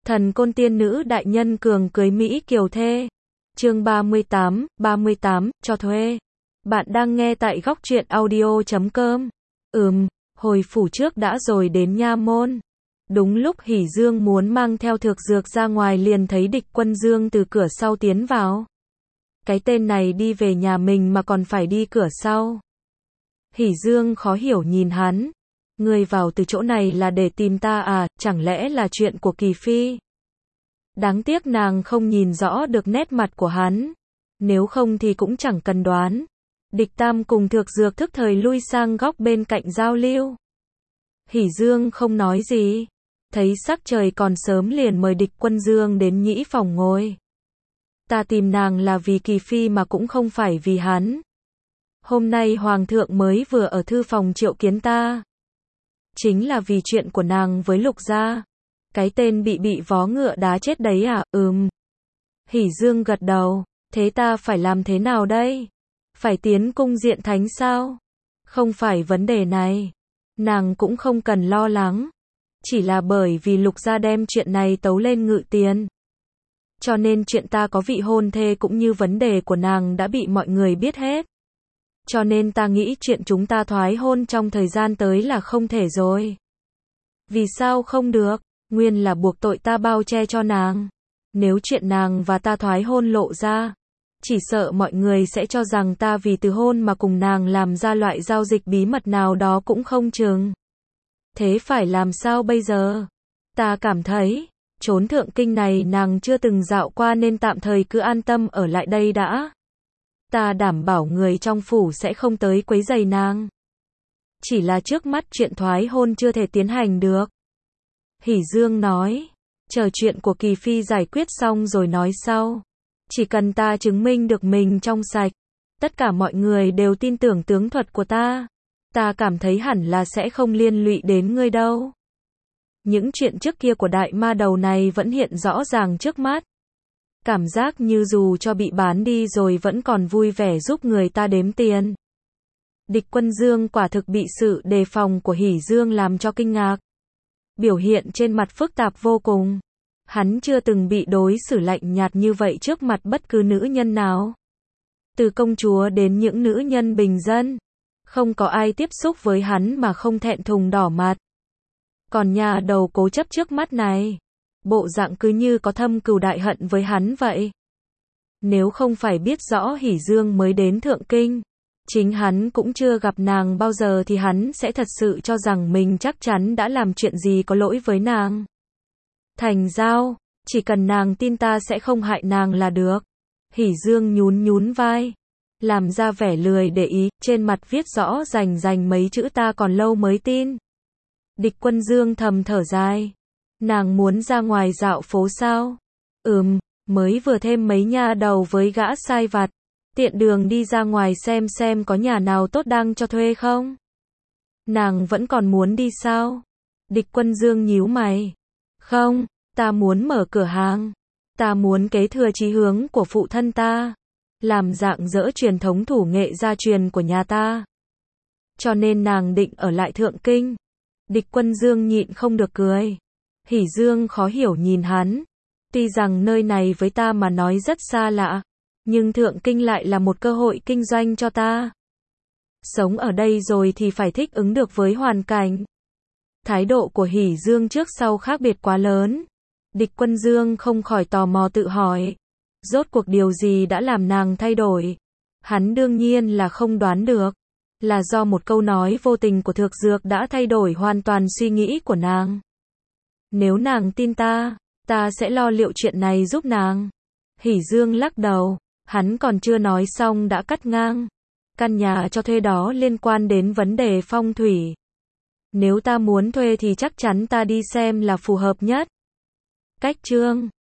Thần côn tiên nữ đại nhân cường cưới Mỹ kiều thê. Chương 38, cho thuê. Bạn đang nghe tại góc truyện audio.com. Hồi phủ trước đã rồi đến nha môn. Đúng lúc Hỉ Dương muốn mang theo Thược Dược ra ngoài liền thấy Địch Quân Dương từ cửa sau tiến vào. Cái tên này đi về nhà mình mà còn phải đi cửa sau. Hỉ Dương khó hiểu nhìn hắn. Ngươi vào từ chỗ này là để tìm ta à, chẳng lẽ là chuyện của Kỳ Phi? Đáng tiếc nàng không nhìn rõ được nét mặt của hắn. Nếu không thì cũng chẳng cần đoán. Địch Tam cùng Thược Dược thức thời lui sang góc bên cạnh giao lưu. Hỉ Dương không nói gì. Thấy sắc trời còn sớm liền mời Địch Quân Dương đến nhĩ phòng ngồi. Ta tìm nàng là vì Kỳ Phi mà cũng không phải vì hắn. Hôm nay Hoàng thượng mới vừa ở thư phòng triệu kiến ta. Chính là vì chuyện của nàng với Lục gia. Cái tên bị vó ngựa đá chết đấy à? Hỉ Dương gật đầu. Thế ta phải làm thế nào đây? Phải tiến cung diện thánh sao? Không phải vấn đề này. Nàng cũng không cần lo lắng. Chỉ là bởi vì Lục gia đem chuyện này tấu lên ngự tiền. Cho nên chuyện ta có vị hôn thê cũng như vấn đề của nàng đã bị mọi người biết hết. Cho nên ta nghĩ chuyện chúng ta thoái hôn trong thời gian tới là không thể rồi. Vì sao không được? Nguyên là buộc tội ta bao che cho nàng. Nếu chuyện nàng và ta thoái hôn lộ ra, chỉ sợ mọi người sẽ cho rằng ta vì từ hôn mà cùng nàng làm ra loại giao dịch bí mật nào đó cũng không chừng. Thế phải làm sao bây giờ? Ta cảm thấy, chốn thượng kinh này nàng chưa từng dạo qua nên tạm thời cứ an tâm ở lại đây đã. Ta đảm bảo người trong phủ sẽ không tới quấy rầy nàng. Chỉ là trước mắt chuyện thoái hôn chưa thể tiến hành được. Hỉ Dương nói, chờ chuyện của Kỳ Phi giải quyết xong rồi nói sau. Chỉ cần ta chứng minh được mình trong sạch, tất cả mọi người đều tin tưởng tướng thuật của ta. Ta cảm thấy hẳn là sẽ không liên lụy đến ngươi đâu. Những chuyện trước kia của đại ma đầu này vẫn hiện rõ ràng trước mắt. Cảm giác như dù cho bị bán đi rồi vẫn còn vui vẻ giúp người ta đếm tiền. Địch Quân Dương quả thực bị sự đề phòng của Hỉ Dương làm cho kinh ngạc. Biểu hiện trên mặt phức tạp vô cùng. Hắn chưa từng bị đối xử lạnh nhạt như vậy trước mặt bất cứ nữ nhân nào. Từ công chúa đến những nữ nhân bình dân. Không có ai tiếp xúc với hắn mà không thẹn thùng đỏ mặt. Còn nhà đầu cố chấp trước mắt này. Bộ dạng cứ như có thâm cừu đại hận với hắn vậy. Nếu không phải biết rõ Hỉ Dương mới đến Thượng Kinh, chính hắn cũng chưa gặp nàng bao giờ thì hắn sẽ thật sự cho rằng mình chắc chắn đã làm chuyện gì có lỗi với nàng. Thành giao, chỉ cần nàng tin ta sẽ không hại nàng là được. Hỉ Dương nhún vai, làm ra vẻ lười để ý, trên mặt viết rõ rành mấy chữ ta còn lâu mới tin. Địch Quân Dương thầm thở dài. Nàng muốn ra ngoài dạo phố sao? Mới vừa thêm mấy nha đầu với gã sai vặt. Tiện đường đi ra ngoài xem có nhà nào tốt đang cho thuê không? Nàng vẫn còn muốn đi sao? Địch Quân Dương nhíu mày. Không, ta muốn mở cửa hàng. Ta muốn kế thừa chí hướng của phụ thân ta. Làm dạng dỡ truyền thống thủ nghệ gia truyền của nhà ta. Cho nên nàng định ở lại Thượng Kinh. Địch Quân Dương nhịn không được cười. Hỉ Dương khó hiểu nhìn hắn. Tuy rằng nơi này với ta mà nói rất xa lạ, nhưng Thượng Kinh lại là một cơ hội kinh doanh cho ta. Sống ở đây rồi thì phải thích ứng được với hoàn cảnh. Thái độ của Hỉ Dương trước sau khác biệt quá lớn. Địch Quân Dương không khỏi tò mò tự hỏi. Rốt cuộc điều gì đã làm nàng thay đổi? Hắn đương nhiên là không đoán được. Là do một câu nói vô tình của Thược Dược đã thay đổi hoàn toàn suy nghĩ của nàng. Nếu nàng tin ta sẽ lo liệu chuyện này giúp nàng. Hỉ Dương lắc đầu, hắn còn chưa nói xong đã cắt ngang. Căn nhà cho thuê đó liên quan đến vấn đề phong thủy. Nếu ta muốn thuê thì chắc chắn ta đi xem là phù hợp nhất. Cách chương